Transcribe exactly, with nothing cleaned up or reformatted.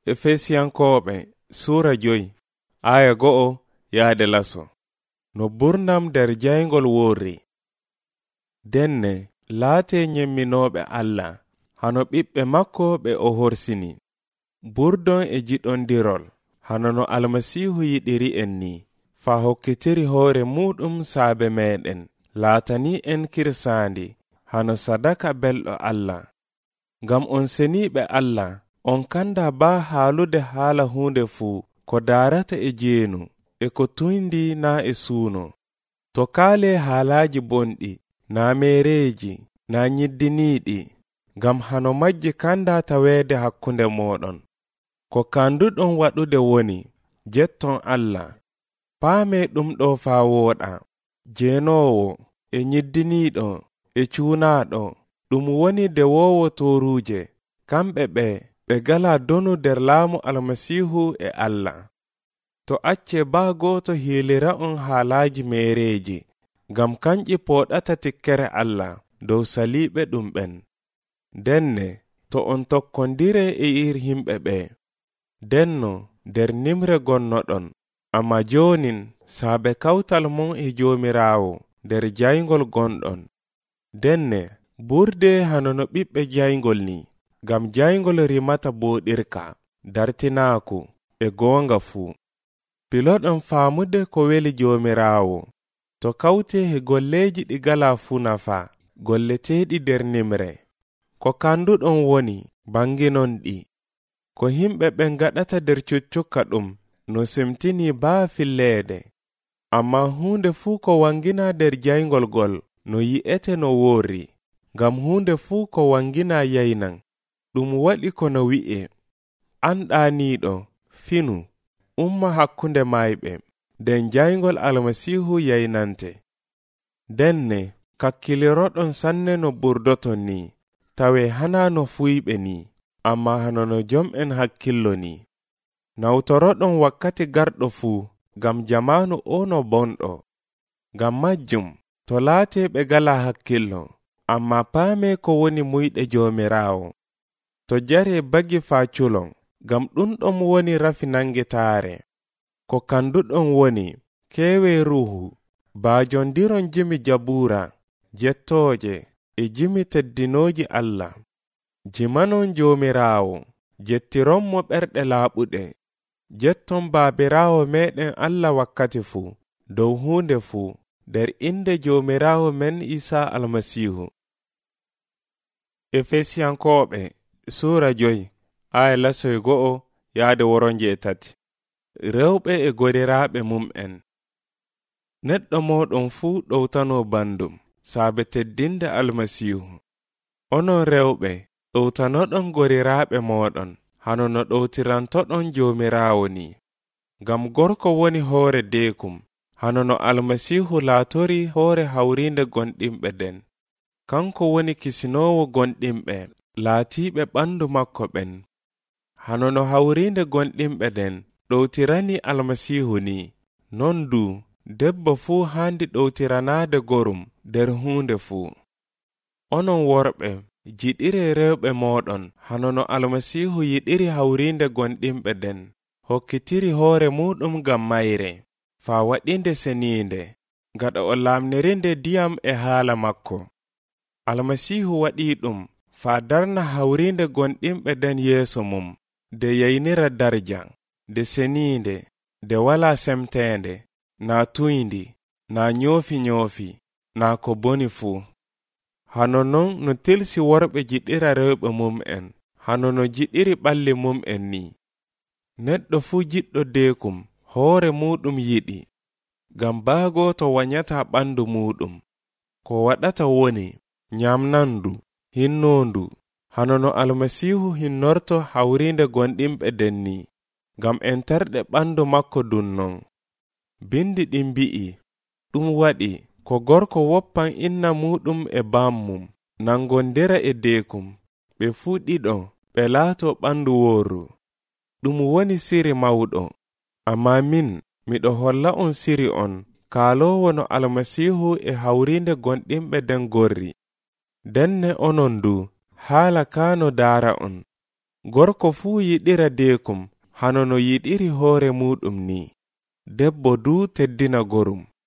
Efesiyankooɓe Suura joyi aya go'o yaade laso. No burnam der jayngol worri. Denne laate nyemminooɓe Allah hano ɓiɓɓe makko ɓe o horsini. Burdon e jiɗondirol hano no Almasihu yiɗiri en ni, fa hokkitiri hoore muɗum saabe meɗen, laatani en kirsaandi hano sadaka belɗo Allah. Ngam on seniiɓe Allah, on kanda ba haalude haala hunde fuu ko daarata e jeenu e ko tuyndi na e suuno. To kaale haalaaji bonɗi na meereeji na nyiddiniiɗi, ngam hano majji kanda taweede hakkunde moɗon. Ko kanduɗon waɗude woni jetton Allah, paame ɗum ɗo faa wooɗa. Jeenoowo e nyiddiniiɗo e cuunaaɗo ɗum woni dewoowo toruuje, kamɓe ɓe ɓe gala donu der laamu Almasihu e Allah. To acce baa gooto hiilira on haalaaji meereeji, ngam kanƴi pooɗata tikkere Allah dow saliiɓe ɗum ɓen. Denne to on tokkondire e ir himɓe ɓe, denno der nimre gonnoɗon, amma joonin saabe kawtal mon e Joomiraawo der jayngol gonɗon. Denne burde hano no ɓiɓɓe jayngol ni, ngam jayngol rimata booɗirka, dartinaaku e goonga fuu. Piloɗon faamude ko weli Joomiraawo, to kawte he golleeji ɗi gala fuu nafa, golleteeɗi der nimre. Ko kanduɗon woni banginon ɗi, ko himɓe ɓen gaɗata der cuccukka ɗum no semtini baa filleede. Amma hunde fuu ko wangina der jayngol gol no yi'ete no worri, ngam hunde fuu ko wangina yaynan, ɗum waɗi ko no wi'e, an ɗaaniiɗo, finu, umma hakkunde mayɓe, den jayngol Almasihu yaynante. Denne kakkiliroɗon sanne no burdoton ni, tawe hana no fuyɓe ni, amma hano no jom'en hakkillo ni. Nawtoroɗon wakkati garɗo fuu, ngam jamaanu o no bonɗo. Ngam majjum, to laate ɓe gala hakkillo, amma paame ko woni muyɗe Joomiraawo. To jare bagi faa culon, ngam ɗumɗon woni rafi nangitaare. Ko kanduɗon woni keewe ruhu, baajondiron jimi jabuura, jettooje e jimi teddinooji Allah. Jimanon Joomiraawo, jettiron mo ɓerɗe laaɓuɗe. Jetton baabiraawo meɗen Allah wakkati fuu, dow hunde fuu, der inde Joomiraawo men Isa Almasihu. Efesiyankooɓe Suura joyi aya lasoy go'o yaade woronje e tati. Rewɓe e godiraaɓe mum'en. Neɗɗo moɗon fuu ɗowtano bandum, saabe teddinde Almasihu. Onon rewɓe, ɗowtanoɗon godiraaɓe moɗon, hano no ɗowtirantoɗon Joomiraawo ni. Ngam gorko woni hoore deekum, hano no Almasihu laatori hoore hawrinde gonɗimɓe den. Kanko woni kisinoowo gonɗimɓe, laatiiɓe ɓandu makko ɓen. Hano no hawrinde gonɗimɓe den ɗowtirani Almasihu ni, non du debbo fuu haandi ɗowtiranaade gorum der huunde fuu. Onon worɓe, jiɗire rewɓe moɗon hano no Almasihu yiɗiri hawrinde gonɗimɓe den, hokkitiri hoore muɗum ngam mayre, faa waɗinde seniinde, gaɗa o laamnirinde diyam e haala makko. Almasihu waɗi ɗum faa darna hawrinde gonɗimɓe den yeeso mum, de yaynira darja, de seniinde, de wala semteende, na tuyndi, na nyoofi nyoofi, na ko boni fuu. Hano non no tilsi worɓe jiɗira rewɓe mum'en, hano no jiɗiri ɓalli mum'en ni. Neɗɗo fuu jiɗɗo deekum, hoore muɗum yiɗi, ngam baagoto wanyata ɓandu muɗum. Ko waɗata woni nyamnandu, hinnoondu, hano no Almasihu hinnorto hawrinde gonɗimɓe den ni, ngam enterɗe ɓandu makko dunnon. Bindi ɗin mbi'i, ɗum waɗi ko gorko woppan inna muɗum e bammum, nangondira e deekum, ɓe fuu ɗiɗo ɓe laato ɓandu wooru. Ɗum woni siri mawɗo, amma min miɗo holla on siri on, kaalowo no Almasihu e hawrinde gonɗimɓe den gorri. Denne onon du, haala kaano daara on. gorko fuu yiɗira deekum hano no yiɗiri hoore muɗum ni, debbo du teddina gorum.